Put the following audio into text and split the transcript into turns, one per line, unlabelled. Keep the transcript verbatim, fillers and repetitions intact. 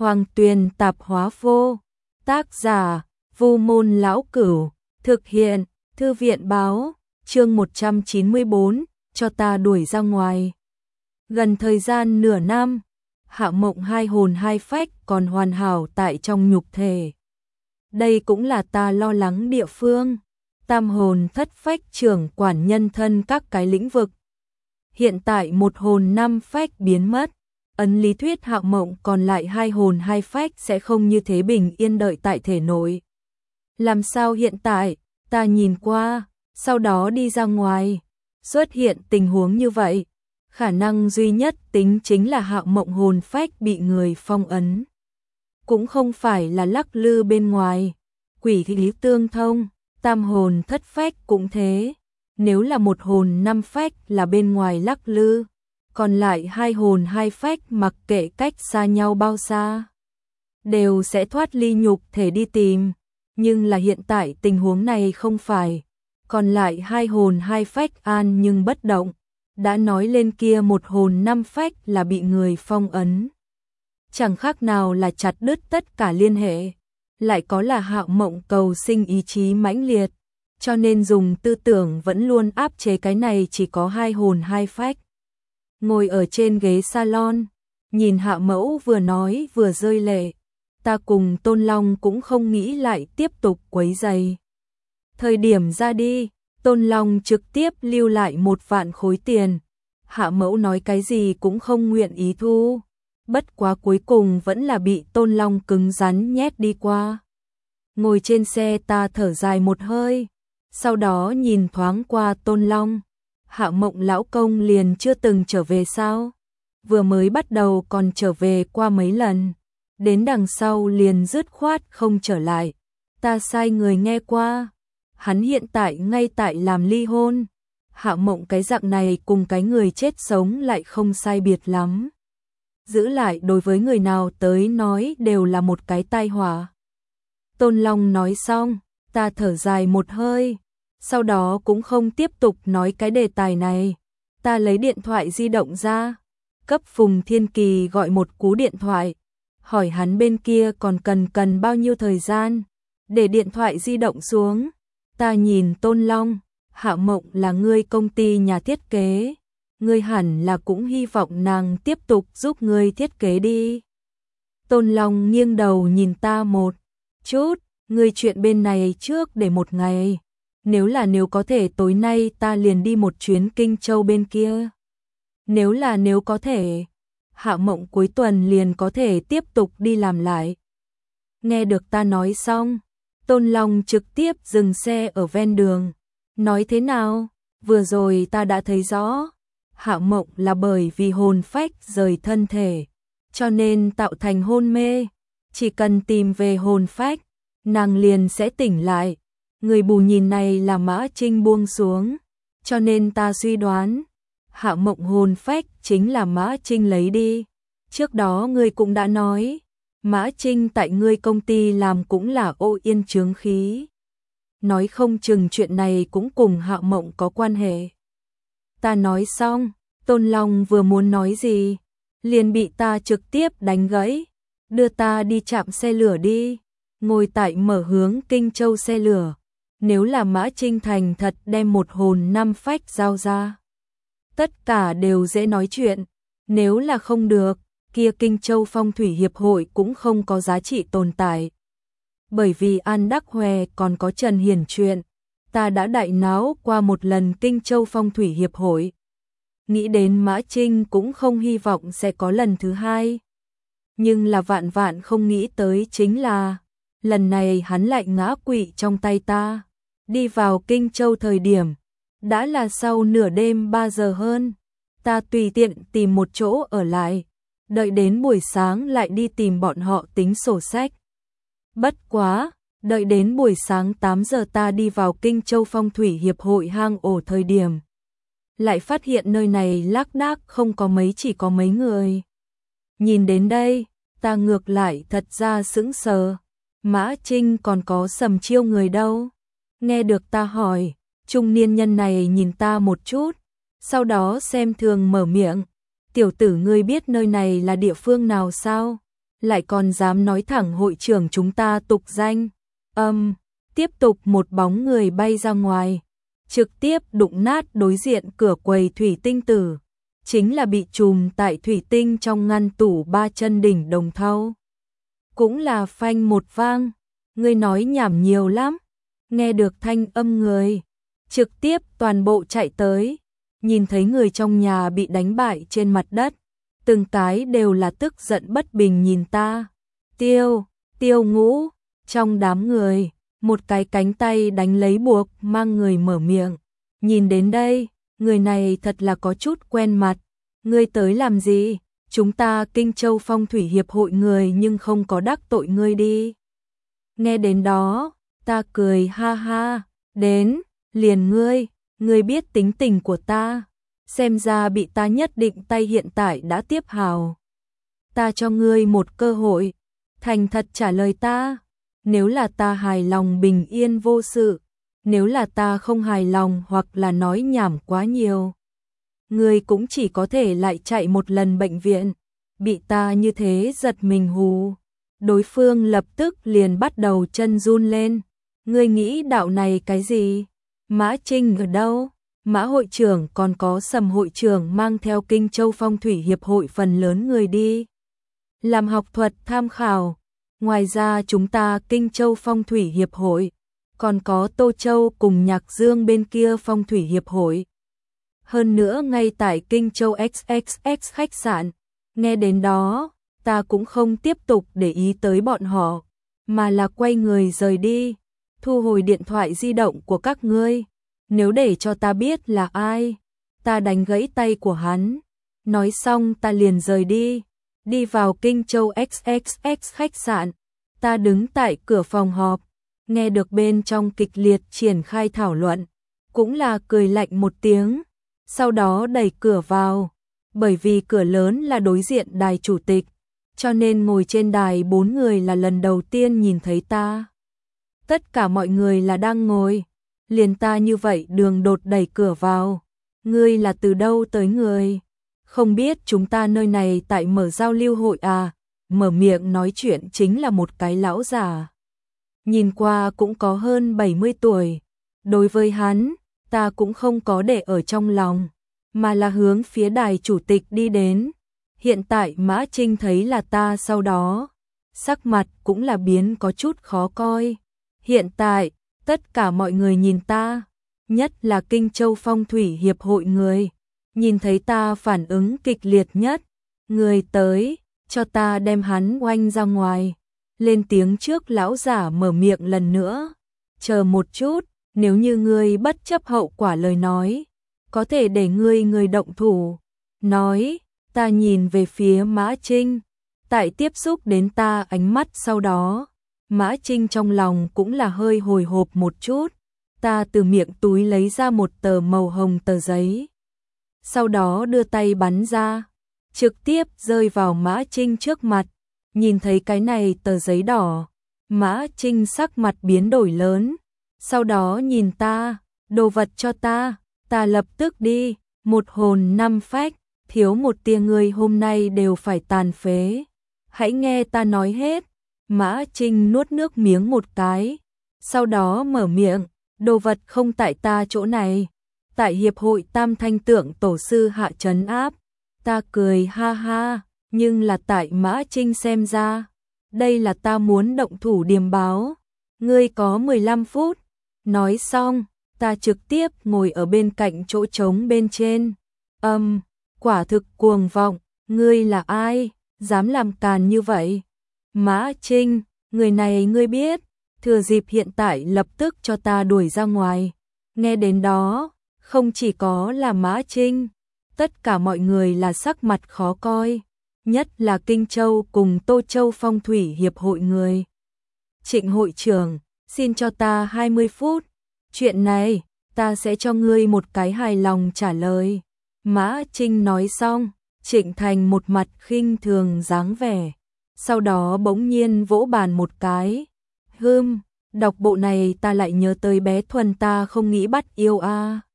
Hoàng Tuyền Tạp Hóa Vô. Tác giả: Vu Môn Lão Cửu. Thực hiện: Thư viện báo. Chương một trăm chín mươi bốn, cho ta đuổi ra ngoài. Gần thời gian nửa năm, Hạ Mộng hai hồn hai phách còn hoàn hảo tại trong nhục thể. Đây cũng là ta lo lắng địa phương. Tam hồn thất phách trưởng quản nhân thân các cái lĩnh vực. Hiện tại một hồn năm phách biến mất, ấn lý thuyết Hạ Mộng còn lại hai hồn hai phách sẽ không như thế bình yên đợi tại thể nội. Làm sao hiện tại, ta nhìn qua, sau đó đi ra ngoài, xuất hiện tình huống như vậy, khả năng duy nhất tính chính là Hạ Mộng hồn phách bị người phong ấn. Cũng không phải là lắc lư bên ngoài, quỷ khí tương thông, tam hồn thất phách cũng thế. Nếu là một hồn năm phách là bên ngoài lắc lư, còn lại hai hồn hai phách mặc kệ cách xa nhau bao xa, đều sẽ thoát ly nhục thể đi tìm. Nhưng là hiện tại tình huống này không phải, còn lại hai hồn hai phách an nhưng bất động. Đã nói lên kia một hồn năm phách là bị người phong ấn, chẳng khác nào là chặt đứt tất cả liên hệ. Lại có là Hạ Mộng cầu sinh ý chí mãnh liệt, cho nên dùng tư tưởng vẫn luôn áp chế cái này chỉ có hai hồn hai phách. Ngồi ở trên ghế salon, nhìn Hạ Mẫu vừa nói vừa rơi lệ. Ta cùng Tôn Long cũng không nghĩ lại tiếp tục quấy rầy. Thời điểm ra đi, Tôn Long trực tiếp lưu lại một vạn khối tiền. Hạ Mẫu nói cái gì cũng không nguyện ý thu. Bất quá cuối cùng vẫn là bị Tôn Long cứng rắn nhét đi qua. Ngồi trên xe ta thở dài một hơi, sau đó nhìn thoáng qua Tôn Long. Hạ Mộng lão công liền chưa từng trở về sao? Vừa mới bắt đầu còn trở về qua mấy lần, đến đằng sau liền dứt khoát không trở lại. Ta sai người nghe qua, hắn hiện tại ngay tại làm ly hôn. Hạ Mộng cái dạng này cùng cái người chết sống lại không sai biệt lắm. Giữ lại đối với người nào tới nói đều là một cái tai họa. Tôn Long nói xong, ta thở dài một hơi, sau đó cũng không tiếp tục nói cái đề tài này. Ta lấy điện thoại di động ra, cấp Phùng Thiên Kỳ gọi một cú điện thoại, hỏi hắn bên kia còn cần cần bao nhiêu thời gian. Để điện thoại di động xuống, ta nhìn Tôn Long, Hạ Mộng là ngươi công ty nhà thiết kế, ngươi hẳn là cũng hy vọng nàng tiếp tục giúp ngươi thiết kế đi. Tôn Long nghiêng đầu nhìn ta một chút, ngươi chuyện bên này trước để một ngày. Nếu là nếu có thể tối nay ta liền đi một chuyến Kinh Châu bên kia. Nếu là nếu có thể, Hạ Mộng cuối tuần liền có thể tiếp tục đi làm lại. Nghe được ta nói xong, Tôn Long trực tiếp dừng xe ở ven đường. Nói thế nào? Vừa rồi ta đã thấy rõ. Hạ Mộng là bởi vì hồn phách rời thân thể, cho nên tạo thành hôn mê. Chỉ cần tìm về hồn phách, nàng liền sẽ tỉnh lại. Người bù nhìn này là Mã Trinh buông xuống, cho nên ta suy đoán Hạ Mộng hồn phách chính là Mã Trinh lấy đi. Trước đó ngươi cũng đã nói, Mã Trinh tại ngươi công ty làm cũng là ô yên chướng khí. Nói không chừng chuyện này cũng cùng Hạ Mộng có quan hệ. Ta nói xong, Tôn Long vừa muốn nói gì, liền bị ta trực tiếp đánh gãy. Đưa ta đi trạm xe lửa đi, ngồi tại mở hướng Kinh Châu xe lửa. Nếu là Mã Trinh thành thật đem một hồn năm phách giao ra, tất cả đều dễ nói chuyện. Nếu là không được, kia Kinh Châu Phong Thủy Hiệp hội cũng không có giá trị tồn tại. Bởi vì An Đắc Hòe còn có Trần Hiển chuyện, ta đã đại náo qua một lần Kinh Châu Phong Thủy Hiệp hội. Nghĩ đến Mã Trinh cũng không hy vọng sẽ có lần thứ hai. Nhưng là vạn vạn không nghĩ tới chính là, lần này hắn lại ngã quỵ trong tay ta. Đi vào Kinh Châu thời điểm, đã là sau nửa đêm ba giờ hơn. Ta tùy tiện tìm một chỗ ở lại, đợi đến buổi sáng lại đi tìm bọn họ tính sổ sách. Bất quá, đợi đến buổi sáng tám giờ ta đi vào Kinh Châu Phong Thủy Hiệp hội hang ổ thời điểm, lại phát hiện nơi này lác đác không có mấy chỉ có mấy người. Nhìn đến đây, ta ngược lại thật ra sững sờ. Mã Trinh còn có Sầm Chiêu người đâu? Nghe được ta hỏi, trung niên nhân này nhìn ta một chút, sau đó xem thường mở miệng. Tiểu tử ngươi biết nơi này là địa phương nào sao? lại còn dám nói thẳng hội trưởng chúng ta tục danh. Âm, tiếp tục một bóng người bay ra ngoài, trực tiếp đụng nát đối diện cửa quầy thủy tinh tử, chính là bị trùm tại thủy tinh trong ngăn tủ ba chân đỉnh đồng thau. Cũng là phanh một vang, ngươi nói nhảm nhiều lắm, nghe được thanh âm người, trực tiếp toàn bộ chạy tới, nhìn thấy người trong nhà bị đánh bại trên mặt đất, từng cái đều là tức giận bất bình nhìn ta. Tiêu, Tiêu Ngũ, trong đám người, một cái cánh tay đánh lấy buộc mang người mở miệng, nhìn đến đây, người này thật là có chút quen mặt, ngươi tới làm gì? Chúng ta Kinh Châu Phong Thủy Hiệp hội người nhưng không có đắc tội ngươi đi. Nghe đến đó, ta cười ha ha, đến, liền ngươi, ngươi biết tính tình của ta, xem ra bị ta nhất định tay hiện tại đã tiếp hào. Ta cho ngươi một cơ hội, thành thật trả lời ta, nếu là ta hài lòng bình yên vô sự, nếu là ta không hài lòng hoặc là nói nhảm quá nhiều, ngươi cũng chỉ có thể lại chạy một lần bệnh viện. Bị ta như thế giật mình hù, đối phương lập tức liền bắt đầu chân run lên. Ngươi nghĩ đạo này cái gì? Mã Trinh ở đâu? Mã hội trưởng còn có Sầm hội trưởng mang theo Kinh Châu Phong Thủy Hiệp hội phần lớn người đi làm học thuật tham khảo. Ngoài ra chúng ta Kinh Châu Phong Thủy Hiệp hội, còn có Tô Châu cùng Nhạc Dương bên kia Phong Thủy Hiệp hội. Hơn nữa ngay tại Kinh Châu ích ích ích khách sạn, nghe đến đó, ta cũng không tiếp tục để ý tới bọn họ, mà là quay người rời đi, thu hồi điện thoại di động của các ngươi, nếu để cho ta biết là ai, ta đánh gãy tay của hắn. Nói xong ta liền rời đi, đi vào Kinh Châu ích ích ích khách sạn, ta đứng tại cửa phòng họp, nghe được bên trong kịch liệt triển khai thảo luận, cũng là cười lạnh một tiếng, sau đó đẩy cửa vào. Bởi vì cửa lớn là đối diện đài chủ tịch, cho nên ngồi trên đài bốn người là lần đầu tiên nhìn thấy ta. Tất cả mọi người là đang ngồi, liền ta như vậy đường đột đẩy cửa vào. Ngươi là từ đâu tới người? Không biết chúng ta nơi này tại mở giao lưu hội à? Mở miệng nói chuyện chính là một cái lão già. Nhìn qua cũng có hơn bảy mươi tuổi. Đối với hắn, ta cũng không có để ở trong lòng, mà là hướng phía đài chủ tịch đi đến. Hiện tại Mã Trinh thấy là ta, sau đó sắc mặt cũng là biến có chút khó coi. Hiện tại, tất cả mọi người nhìn ta, nhất là Kinh Châu Phong Thủy Hiệp hội người, nhìn thấy ta phản ứng kịch liệt nhất. Người tới, cho ta đem hắn oanh ra ngoài. Lên tiếng trước lão giả mở miệng lần nữa. Chờ một chút, nếu như ngươi bất chấp hậu quả lời nói, có thể để ngươi người động thủ. Nói, ta nhìn về phía Mã Trinh, tại tiếp xúc đến ta ánh mắt sau đó, Mã Trinh trong lòng cũng là hơi hồi hộp một chút. Ta từ miệng túi lấy ra một tờ màu hồng tờ giấy, sau đó đưa tay bắn ra, trực tiếp rơi vào Mã Trinh trước mặt. Nhìn thấy cái này tờ giấy đỏ, Mã Trinh sắc mặt biến đổi lớn, sau đó nhìn ta, đồ vật cho ta. Ta lập tức đi, một hồn năm phách, thiếu một tia người hôm nay đều phải tàn phế. Hãy nghe ta nói hết. Mã Trinh nuốt nước miếng một cái, sau đó mở miệng, đồ vật không tại ta chỗ này, tại Hiệp hội Tam Thanh Tượng tổ sư hạ trấn áp. Ta cười ha ha, nhưng là tại Mã Trinh xem ra, đây là ta muốn động thủ điềm báo. Ngươi có mười lăm phút. Nói xong, ta trực tiếp ngồi ở bên cạnh chỗ trống bên trên. Âm, um, quả thực cuồng vọng, ngươi là ai, dám làm càn như vậy? Mã Trinh, người này ngươi biết, thừa dịp hiện tại lập tức cho ta đuổi ra ngoài. Nghe đến đó, không chỉ có là Mã Trinh, tất cả mọi người là sắc mặt khó coi, nhất là Kinh Châu cùng Tô Châu Phong Thủy Hiệp hội người. Trịnh hội trưởng, xin cho ta hai mươi phút. Chuyện này, ta sẽ cho ngươi một cái hài lòng trả lời. Mã Trinh nói xong, Trịnh Thành một mặt khinh thường dáng vẻ, sau đó bỗng nhiên vỗ bàn một cái. Hừm, đọc bộ này ta lại nhớ tới bé Thuần ta không nghĩ bắt yêu a. À.